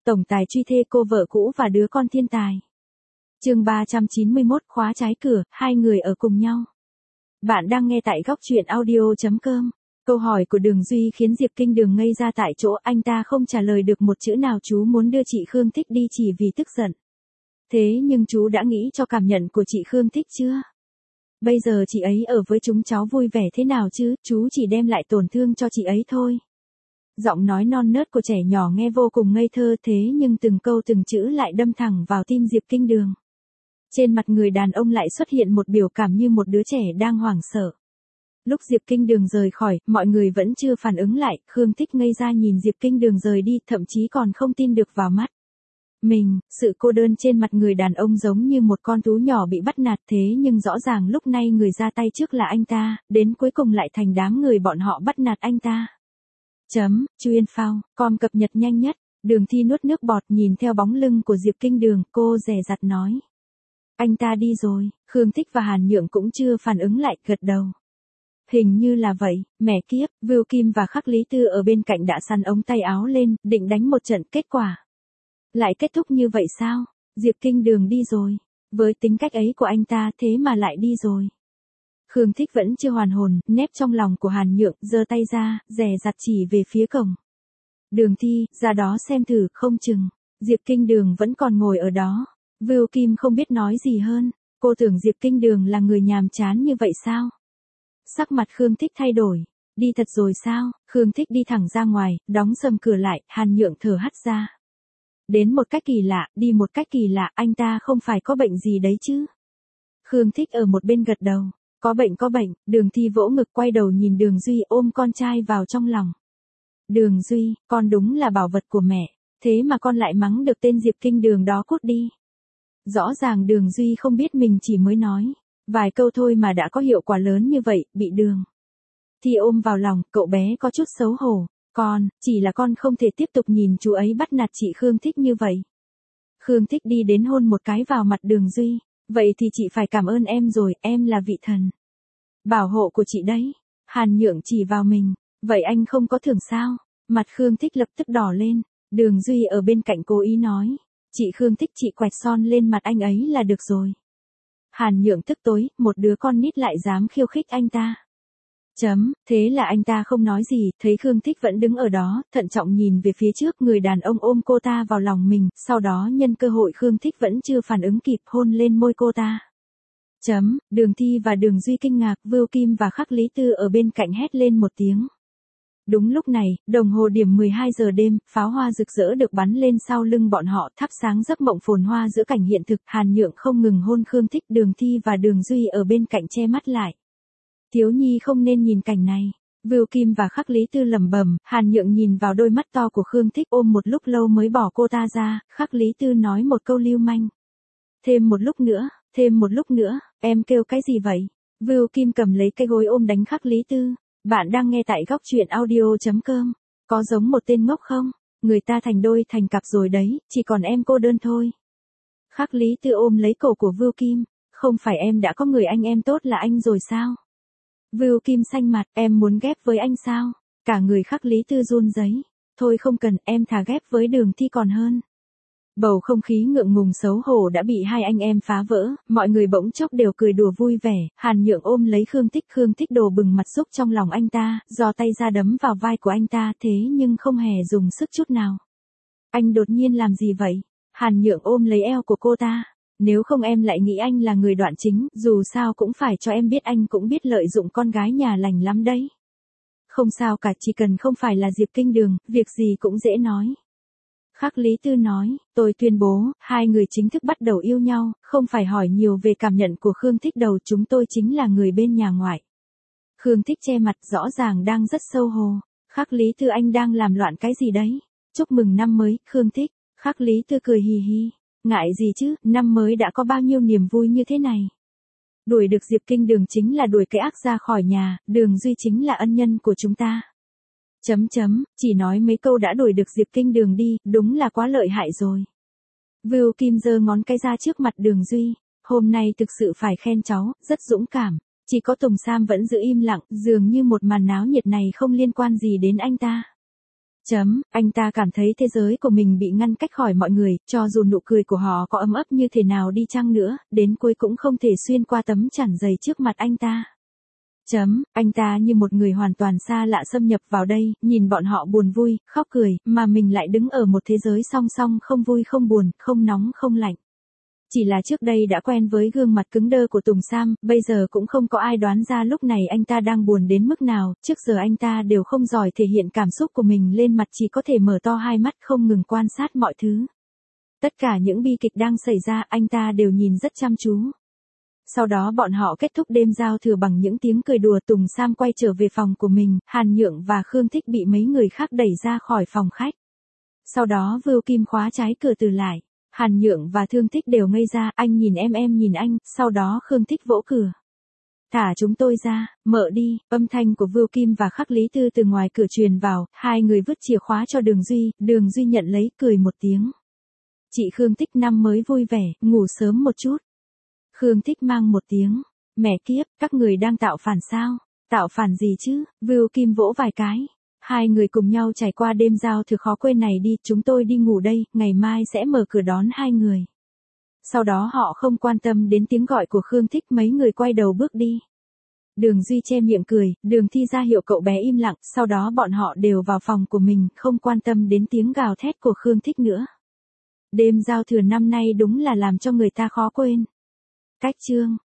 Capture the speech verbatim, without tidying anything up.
tổng tài truy thê cô vợ cũ và đứa con thiên tài. Chương ba trăm chín mươi mốt, khóa trái cửa, hai người ở cùng nhau. Bạn đang nghe tại góc truyện audio chấm com. Câu hỏi của Đường Duy khiến Diệp Kinh Đường ngây ra tại chỗ, anh ta không trả lời được một chữ nào. Chú muốn đưa chị Khương Thích đi chỉ vì tức giận. Thế nhưng chú đã nghĩ cho cảm nhận của chị Khương Thích chưa? Bây giờ chị ấy ở với chúng cháu vui vẻ thế nào chứ, chú chỉ đem lại tổn thương cho chị ấy thôi. Giọng nói non nớt của trẻ nhỏ nghe vô cùng ngây thơ, thế nhưng từng câu từng chữ lại đâm thẳng vào tim Diệp Kinh Đường. Trên mặt người đàn ông lại xuất hiện một biểu cảm như một đứa trẻ đang hoảng sợ. Lúc Diệp Kinh Đường rời khỏi, mọi người vẫn chưa phản ứng lại, Khương Thích ngây ra nhìn Diệp Kinh Đường rời đi, thậm chí còn không tin được vào mắt mình. Sự cô đơn trên mặt người đàn ông giống như một con thú nhỏ bị bắt nạt, thế nhưng rõ ràng lúc này người ra tay trước là anh ta, đến cuối cùng lại thành đám người bọn họ bắt nạt anh ta. Chấm, chuyên phao, com cập nhật nhanh nhất. Đường Thi nuốt nước bọt nhìn theo bóng lưng của Diệp Kinh Đường, cô dè dặt nói. Anh ta đi rồi. Khương Thích và Hàn Nhượng cũng chưa phản ứng lại, gật đầu. Hình như là vậy, mẹ kiếp, Vưu Kim và Khắc Lý Tư ở bên cạnh đã săn ống tay áo lên, định đánh một trận, kết quả. Lại kết thúc như vậy sao? Diệp Kinh Đường đi rồi. Với tính cách ấy của anh ta thế mà lại đi rồi. Khương Thích vẫn chưa hoàn hồn, nép trong lòng của Hàn Nhượng, giơ tay ra, dè dặt chỉ về phía cổng. Đường Thi, ra đó xem thử, không chừng. Diệp Kinh Đường vẫn còn ngồi ở đó. Vưu Kim không biết nói gì hơn. Cô tưởng Diệp Kinh Đường là người nhàm chán như vậy sao? Sắc mặt Khương Thích thay đổi. Đi thật rồi sao? Khương Thích đi thẳng ra ngoài, đóng sầm cửa lại, Hàn Nhượng thở hắt ra. Đến một cách kỳ lạ, đi một cách kỳ lạ, anh ta không phải có bệnh gì đấy chứ? Khương Thích ở một bên gật đầu. Có bệnh có bệnh. Đường Thi vỗ ngực quay đầu nhìn Đường Duy ôm con trai vào trong lòng. Đường Duy, con đúng là bảo vật của mẹ, thế mà con lại mắng được tên Diệp Kinh Đường đó cút đi. Rõ ràng Đường Duy không biết mình chỉ mới nói vài câu thôi mà đã có hiệu quả lớn như vậy, bị Đường Thi ôm vào lòng, cậu bé có chút xấu hổ. Con, chỉ là con không thể tiếp tục nhìn chú ấy bắt nạt chị Khương Thích như vậy. Khương Thích đi đến hôn một cái vào mặt Đường Duy. Vậy thì chị phải cảm ơn em rồi, em là vị thần bảo hộ của chị đấy. Hàn Nhượng chỉ vào mình. Vậy anh không có thưởng sao? Mặt Khương Thích lập tức đỏ lên. Đường Duy ở bên cạnh cố ý nói. Chị Khương Thích chị quẹt son lên mặt anh ấy là được rồi. Hàn Nhượng tức tối, một đứa con nít lại dám khiêu khích anh ta. Chấm, thế là anh ta không nói gì, thấy Khương Thích vẫn đứng ở đó, thận trọng nhìn về phía trước, người đàn ông ôm cô ta vào lòng mình, sau đó nhân cơ hội Khương Thích vẫn chưa phản ứng kịp hôn lên môi cô ta. Chấm, Đường Thi và Đường Duy kinh ngạc, Vưu Kim và Khắc Lý Tư ở bên cạnh hét lên một tiếng. Đúng lúc này, đồng hồ điểm mười hai giờ đêm, pháo hoa rực rỡ được bắn lên sau lưng bọn họ, thắp sáng giấc mộng phồn hoa giữa cảnh hiện thực. Hàn Nhượng không ngừng hôn Khương Thích, Đường Thi và Đường Duy ở bên cạnh che mắt lại. Thiếu nhi không nên nhìn cảnh này. Vưu Kim và Khắc Lý Tư lẩm bẩm. Hàn Nhượng nhìn vào đôi mắt to của Khương Thích, ôm một lúc lâu mới bỏ cô ta ra. Khắc Lý Tư nói một câu lưu manh. Thêm một lúc nữa, thêm một lúc nữa, em kêu cái gì vậy? Vưu Kim cầm lấy cái gối ôm đánh Khắc Lý Tư. Bạn đang nghe tại góc truyện audio chấm com. Có giống một tên ngốc không? Người ta thành đôi thành cặp rồi đấy, chỉ còn em cô đơn thôi. Khắc Lý Tư ôm lấy cổ của Vưu Kim. Không phải em đã có người anh em tốt là anh rồi sao? Vưu Kim xanh mặt, em muốn ghép với anh sao? Cả người Khắc Lý Tư run rẩy. Thôi không cần, em thà ghép với Đường Thi còn hơn. Bầu không khí ngượng ngùng xấu hổ đã bị hai anh em phá vỡ, mọi người bỗng chốc đều cười đùa vui vẻ. Hàn Nhượng ôm lấy Khương Thích, Khương Thích đổ bừng mặt xúc trong lòng anh ta, giơ tay ra đấm vào vai của anh ta, thế nhưng không hề dùng sức chút nào. Anh đột nhiên làm gì vậy? Hàn Nhượng ôm lấy eo của cô ta. Nếu không em lại nghĩ anh là người đoạn chính, dù sao cũng phải cho em biết anh cũng biết lợi dụng con gái nhà lành lắm đấy. Không sao cả, chỉ cần không phải là Diệp Kinh Đường, việc gì cũng dễ nói. Khắc Lý Tư nói, tôi tuyên bố, hai người chính thức bắt đầu yêu nhau, không phải hỏi nhiều về cảm nhận của Khương Thích đầu, chúng tôi chính là người bên nhà ngoại. Khương Thích che mặt, rõ ràng đang rất xấu hổ. Khắc Lý Tư, anh đang làm loạn cái gì đấy? Chúc mừng năm mới, Khương Thích. Khắc Lý Tư cười hì hì. Ngại gì chứ, năm mới đã có bao nhiêu niềm vui như thế này. Đuổi được Diệp Kinh Đường chính là đuổi cái ác ra khỏi nhà, Đường Duy chính là ân nhân của chúng ta. Chấm chấm, chỉ nói mấy câu đã đuổi được Diệp Kinh Đường đi, đúng là quá lợi hại rồi. Vưu Kim giơ ngón cái ra trước mặt Đường Duy. Hôm nay thực sự phải khen cháu, rất dũng cảm. Chỉ có Tùng Sam vẫn giữ im lặng, dường như một màn náo nhiệt này không liên quan gì đến anh ta. Chấm, anh ta cảm thấy thế giới của mình bị ngăn cách khỏi mọi người, cho dù nụ cười của họ có ấm ấp như thế nào đi chăng nữa, đến cuối cũng không thể xuyên qua tấm chắn dày trước mặt anh ta. Chấm, anh ta như một người hoàn toàn xa lạ xâm nhập vào đây, nhìn bọn họ buồn vui, khóc cười, mà mình lại đứng ở một thế giới song song không vui không buồn, không nóng không lạnh. Chỉ là trước đây đã quen với gương mặt cứng đơ của Tùng Sam, bây giờ cũng không có ai đoán ra lúc này anh ta đang buồn đến mức nào, trước giờ anh ta đều không giỏi thể hiện cảm xúc của mình lên mặt, chỉ có thể mở to hai mắt không ngừng quan sát mọi thứ. Tất cả những bi kịch đang xảy ra anh ta đều nhìn rất chăm chú. Sau đó bọn họ kết thúc đêm giao thừa bằng những tiếng cười đùa. Tùng Sam quay trở về phòng của mình, Hàn Nhượng và Khương Thích bị mấy người khác đẩy ra khỏi phòng khách. Sau đó Vưu Kim khóa trái cửa từ lại. Hàn Nhượng và Thương Thích đều ngây ra, anh nhìn em em nhìn anh, sau đó Khương Thích vỗ cửa. Thả chúng tôi ra, mở đi, âm thanh của Vưu Kim và Khắc Lý Tư từ ngoài cửa truyền vào, hai người vứt chìa khóa cho Đường Duy, Đường Duy nhận lấy cười một tiếng. Chị Khương Thích năm mới vui vẻ, ngủ sớm một chút. Khương Thích mang một tiếng, mẹ kiếp, các người đang tạo phản sao? Tạo phản gì chứ? Vưu Kim vỗ vài cái. Hai người cùng nhau trải qua đêm giao thừa khó quên này đi, chúng tôi đi ngủ đây, ngày mai sẽ mở cửa đón hai người. Sau đó họ không quan tâm đến tiếng gọi của Khương Thích, mấy người quay đầu bước đi. Đường Duy che miệng cười, Đường Thi ra hiệu cậu bé im lặng, sau đó bọn họ đều vào phòng của mình, không quan tâm đến tiếng gào thét của Khương Thích nữa. Đêm giao thừa năm nay đúng là làm cho người ta khó quên. Cách chương